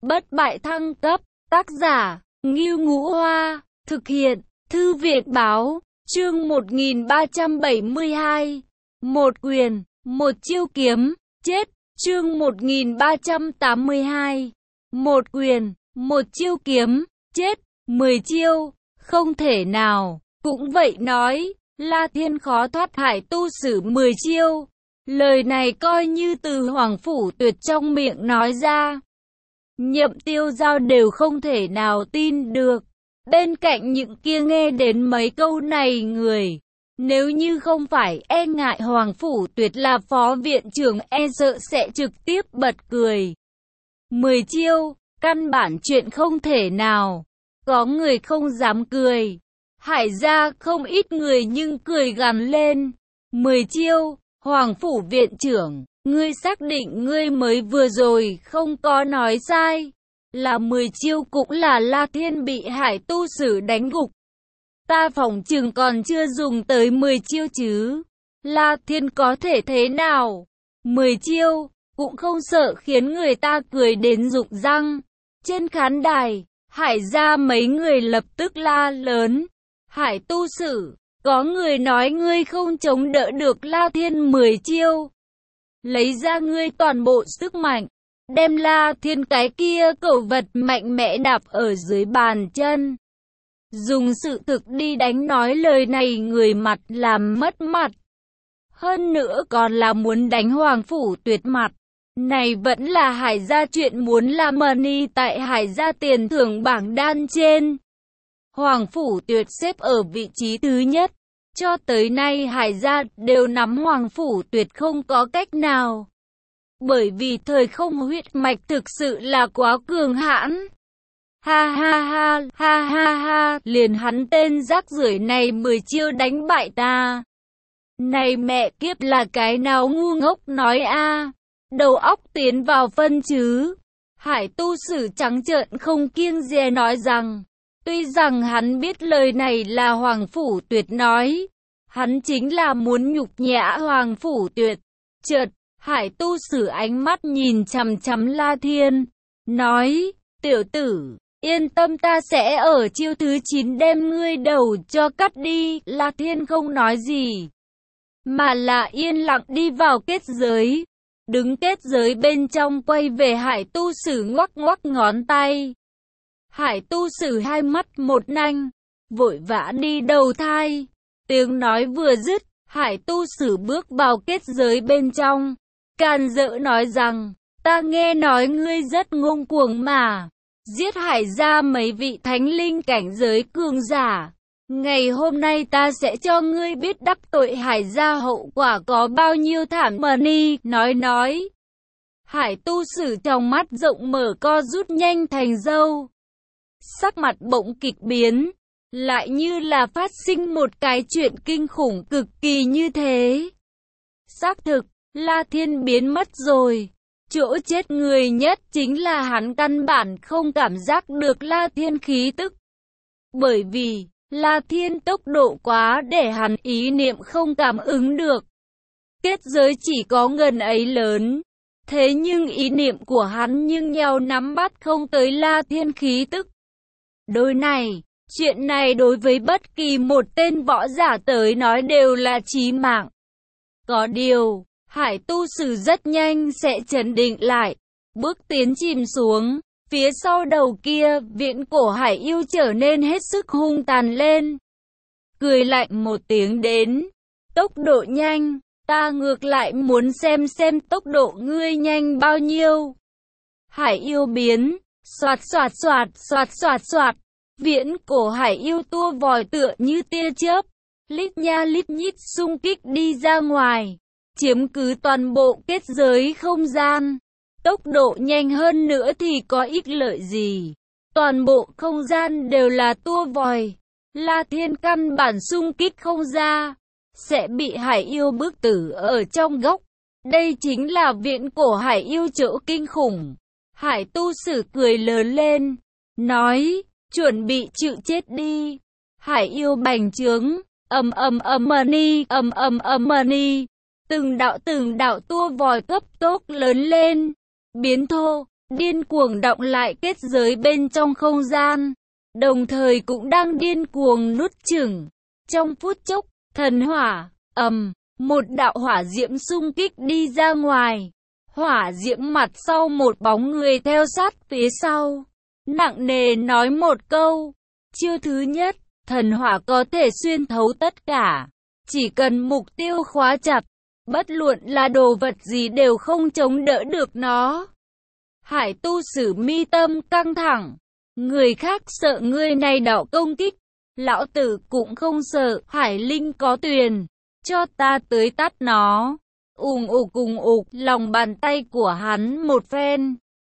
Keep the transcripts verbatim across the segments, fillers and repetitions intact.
Bất bại thăng cấp, tác giả, Ngưu Ngũ Hoa, thực hiện, Thư viện báo, chương một nghìn ba trăm bảy mươi hai, một quyền, một chiêu kiếm, chết, chương một nghìn ba trăm tám mươi hai, một quyền, một chiêu kiếm, chết, mười chiêu, không thể nào, cũng vậy nói, La Thiên khó thoát Hải tu sử mười chiêu. Lời này coi như từ Hoàng Phủ Tuyệt trong miệng nói ra. Nhậm Tiêu Giao đều không thể nào tin được. Bên cạnh những kia nghe đến mấy câu này người, nếu như không phải e ngại Hoàng Phủ Tuyệt là phó viện trưởng e sợ sẽ trực tiếp bật cười. Mười chiêu, căn bản chuyện không thể nào. Có người không dám cười. Hải gia không ít người nhưng cười gằn lên. Mười chiêu, Hoàng Phủ viện trưởng, ngươi xác định ngươi mới vừa rồi không có nói sai. Là mười chiêu cũng là La Thiên bị Hải tu sử đánh gục. Ta phỏng chừng còn chưa dùng tới mười chiêu chứ. La Thiên có thể thế nào? mười chiêu, cũng không sợ khiến người ta cười đến rụng răng. Trên khán đài, Hải gia mấy người lập tức la lớn. Hải tu sử, có người nói ngươi không chống đỡ được La Thiên mười chiêu. Lấy ra ngươi toàn bộ sức mạnh, đem La Thiên cái kia cẩu vật mạnh mẽ đạp ở dưới bàn chân. Dùng sự thực đi đánh nói lời này người mặt làm mất mặt. Hơn nữa còn là muốn đánh Hoàng Phủ Tuyệt mặt. Này vẫn là Hải gia chuyện muốn làm money tại Hải gia tiền thưởng bảng đan trên. Hoàng Phủ Tuyệt xếp ở vị trí thứ nhất. Cho tới nay Hải gia đều nắm Hoàng Phủ Tuyệt không có cách nào. Bởi vì thời không huyết mạch thực sự là quá cường hãn. Ha ha ha, ha ha ha, liền hắn tên rác rưởi này mười chiêu đánh bại ta. Này mẹ kiếp là cái nào ngu ngốc nói a, đầu óc tiến vào phân chứ. Hải tu sử trắng trợn không kiêng dè nói rằng, tuy rằng hắn biết lời này là Hoàng Phủ Tuyệt nói, hắn chính là muốn nhục nhã Hoàng Phủ Tuyệt. Chợt, Hải tu sử ánh mắt nhìn chằm chằm La Thiên, nói, tiểu tử, yên tâm ta sẽ ở chiêu thứ chín đem ngươi đầu cho cắt đi. La Thiên không nói gì, mà là yên lặng đi vào kết giới. Đứng kết giới bên trong quay về Hải tu sử ngoắc ngoắc ngón tay. Hải tu sử hai mắt một nanh, vội vã đi đầu thai. Tiếng nói vừa dứt, Hải tu sử bước vào kết giới bên trong. Càn rỡ nói rằng, ta nghe nói ngươi rất ngông cuồng mà. Giết Hải gia mấy vị thánh linh cảnh giới cường giả. Ngày hôm nay ta sẽ cho ngươi biết đắc tội Hải gia hậu quả có bao nhiêu thảm. Money nói nói. Hải tu sử trong mắt rộng mở co rút nhanh thành dâu. Sắc mặt bỗng kịch biến. Lại như là phát sinh một cái chuyện kinh khủng cực kỳ như thế. Xác thực, La Thiên biến mất rồi. Chỗ chết người nhất chính là hắn căn bản không cảm giác được La Thiên khí tức. Bởi vì, La Thiên tốc độ quá để hắn ý niệm không cảm ứng được. Kết giới chỉ có gần ấy lớn. Thế nhưng ý niệm của hắn nhưng nheo nắm bắt không tới La Thiên khí tức. Đôi này, chuyện này đối với bất kỳ một tên võ giả tới nói đều là chí mạng. Có điều, Hải tu sử rất nhanh sẽ trấn định lại, bước tiến chìm xuống. Phía sau đầu kia, viễn cổ hải yêu trở nên hết sức hung tàn lên. Cười lạnh một tiếng đến, tốc độ nhanh, ta ngược lại muốn xem xem tốc độ ngươi nhanh bao nhiêu. Hải yêu biến, xoạt xoạt xoạt xoạt xoạt xoạt, viễn cổ hải yêu tua vòi tựa như tia chớp, lít nha lít nhít xung kích đi ra ngoài, chiếm cứ toàn bộ kết giới không gian. Tốc độ nhanh hơn nữa thì có ích lợi gì? Toàn bộ không gian đều là tua vòi. La Thiên căn bản xung kích không ra, sẽ bị hải yêu bức tử ở trong góc. Đây chính là viễn cổ hải yêu chỗ kinh khủng. Hải tu sử cười lớn lên, nói, chuẩn bị chịu chết đi. Hải yêu bành trướng, ầm ầm ầm money, ầm ầm ầm money. Từng đạo từng đạo tua vòi cấp tốc lớn lên, biến thô, điên cuồng đọng lại kết giới bên trong không gian, đồng thời cũng đang điên cuồng nuốt chửng. Trong phút chốc, thần hỏa, ầm, một đạo hỏa diễm xung kích đi ra ngoài. Hỏa diễm mặt sau một bóng người theo sát phía sau, nặng nề nói một câu. Chiêu thứ nhất, thần hỏa có thể xuyên thấu tất cả. Chỉ cần mục tiêu khóa chặt, bất luận là đồ vật gì đều không chống đỡ được nó. Hải tu sử mi tâm căng thẳng. Người khác sợ ngươi này đạo công kích, lão tử cũng không sợ. Hải linh có tuyền, cho ta tới tắt nó. Ùng ục ùng ục, lòng bàn tay của hắn một phen.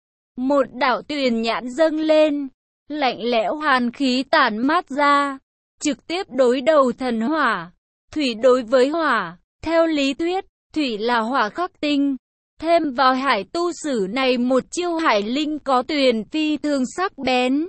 Một đạo tuyền nhãn dâng lên, lạnh lẽo hàn khí tản mát ra, trực tiếp đối đầu thần hỏa. Thủy đối với hỏa, theo lý thuyết, thủy là hỏa khắc tinh. Thêm vào hải tu sử này một chiêu hải linh có tuyền phi thường sắc bén,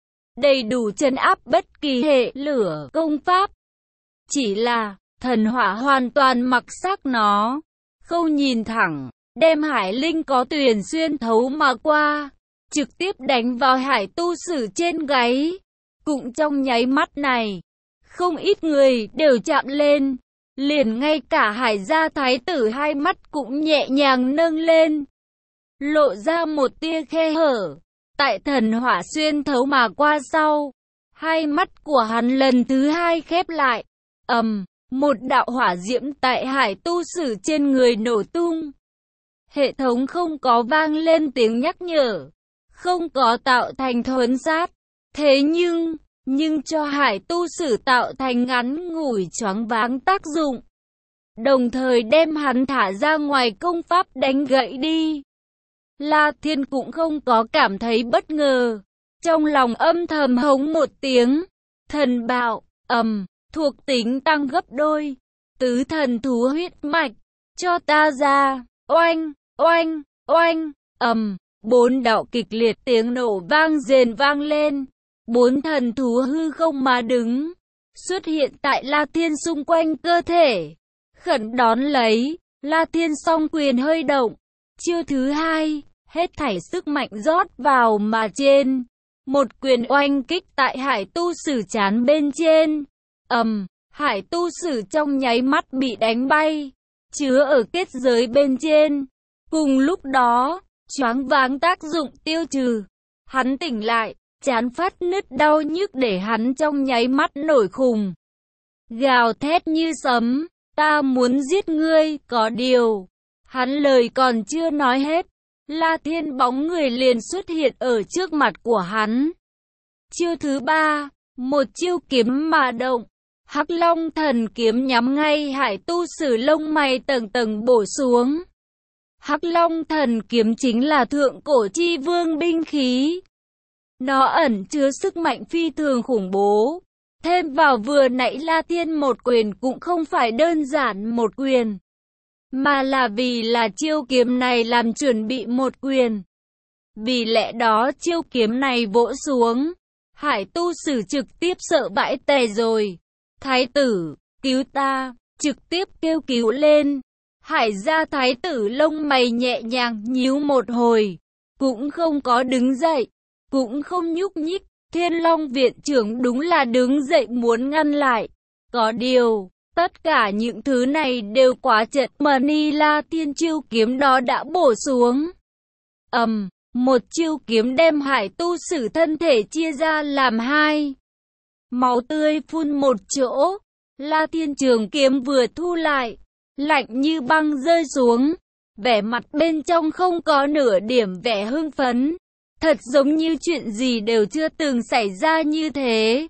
đầy đủ trấn áp bất kỳ hệ lửa công pháp. Chỉ là, thần hỏa hoàn toàn mặc xác nó, không nhìn thẳng, đem hải linh có tuyền xuyên thấu mà qua, trực tiếp đánh vào hải tu sử trên gáy. Cũng trong nháy mắt này, không ít người đều chạm lên, liền ngay cả hải gia thái tử hai mắt cũng nhẹ nhàng nâng lên, lộ ra một tia khe hở. Tại thần hỏa xuyên thấu mà qua sau, hai mắt của hắn lần thứ hai khép lại. Ầm, một đạo hỏa diễm tại hải tu sử trên người nổ tung. Hệ thống không có vang lên tiếng nhắc nhở, không có tạo thành thuấn sát. Thế nhưng, nhưng cho hải tu sử tạo thành ngắn ngủi choáng váng tác dụng, đồng thời đem hắn thả ra ngoài công pháp đánh gãy đi. La Thiên cũng không có cảm thấy bất ngờ, trong lòng âm thầm hống một tiếng. Thần bạo, ầm, thuộc tính tăng gấp đôi, tứ thần thú huyết mạch, cho ta ra. Oanh, oanh, oanh, ầm, bốn đạo kịch liệt tiếng nổ vang rền vang lên. Bốn thần thú hư không mà đứng, xuất hiện tại La Thiên xung quanh cơ thể. Khẩn đón lấy, La Thiên song quyền hơi động. Chiêu thứ hai, hết thảy sức mạnh rót vào mà trên. Một quyền oanh kích tại hải tu sử trán bên trên. Ầm, hải tu sử trong nháy mắt bị đánh bay, chứa ở kết giới bên trên. Cùng lúc đó, choáng váng tác dụng tiêu trừ. Hắn tỉnh lại, chán phát nứt đau nhức để hắn trong nháy mắt nổi khùng. Gào thét như sấm, ta muốn giết ngươi, có điều. Hắn lời còn chưa nói hết, La Thiên bóng người liền xuất hiện ở trước mặt của hắn. Chiêu thứ ba, một chiêu kiếm mà động. Hắc Long thần kiếm nhắm ngay hải tu sử lông mày tầng tầng bổ xuống. Hắc Long thần kiếm chính là thượng cổ chi vương binh khí. Nó ẩn chứa sức mạnh phi thường khủng bố. Thêm vào vừa nãy La Thiên một quyền cũng không phải đơn giản một quyền, mà là vì là chiêu kiếm này làm chuẩn bị một quyền. Vì lẽ đó chiêu kiếm này vỗ xuống, hải tu sử trực tiếp sợ bãi tè rồi. Thái tử, cứu ta, trực tiếp kêu cứu lên. Hải gia thái tử lông mày nhẹ nhàng nhíu một hồi, cũng không có đứng dậy, cũng không nhúc nhích. Thiên Long viện trưởng đúng là đứng dậy muốn ngăn lại. Có điều, tất cả những thứ này đều quá chật mani. La Thiên chiêu kiếm đó đã bổ xuống. Ầm, một chiêu kiếm đem hải tu sử thân thể chia ra làm hai. Máu tươi phun một chỗ. La Thiên trường kiếm vừa thu lại, lạnh như băng rơi xuống. Vẻ mặt bên trong không có nửa điểm vẻ hưng phấn. Thật giống như chuyện gì đều chưa từng xảy ra như thế.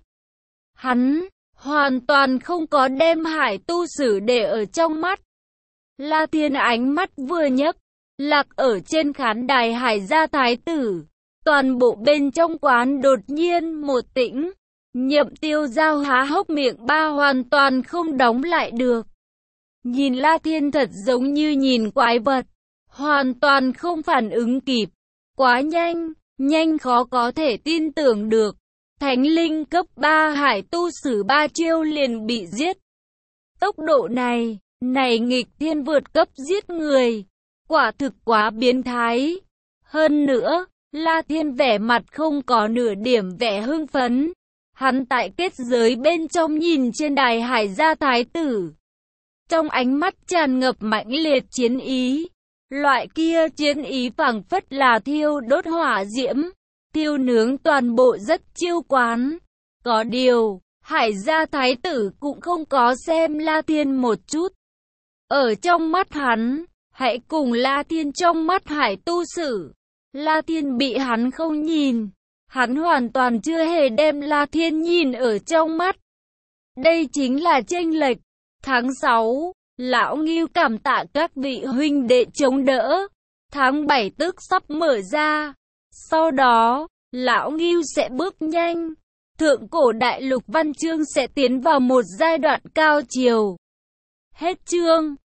Hắn hoàn toàn không có đem hải tu sử để ở trong mắt. La Thiên ánh mắt vừa nhấc, lạc ở trên khán đài hải gia thái tử. Toàn bộ bên trong quán đột nhiên một tĩnh. Nhậm Tiêu Giao há hốc miệng ba hoàn toàn không đóng lại được. Nhìn La Thiên thật giống như nhìn quái vật, hoàn toàn không phản ứng kịp. Quá nhanh, nhanh khó có thể tin tưởng được. Thánh linh cấp ba hải tu sử ba chiêu liền bị giết. Tốc độ này, này nghịch thiên vượt cấp giết người, quả thực quá biến thái. Hơn nữa, La Thiên vẻ mặt không có nửa điểm vẻ hưng phấn. Hắn tại kết giới bên trong nhìn trên đài Hải gia thái tử. Trong ánh mắt tràn ngập mãnh liệt chiến ý. Loại kia chiến ý phảng phất là thiêu đốt hỏa diễm, thiêu nướng toàn bộ rất chiêu quán. Có điều, Hải gia thái tử cũng không có xem La Thiên một chút. Ở trong mắt hắn, hãy cùng La Thiên trong mắt Hải tu sử. La Thiên bị hắn không nhìn. Hắn hoàn toàn chưa hề đem La Thiên nhìn ở trong mắt. Đây chính là chênh lệch. Tháng sáu, Lão Ngưu cảm tạ các vị huynh đệ chống đỡ. Tháng bảy tức sắp mở ra. Sau đó, Lão Ngưu sẽ bước nhanh. Thượng cổ đại lục văn chương sẽ tiến vào một giai đoạn cao chiều. Hết chương.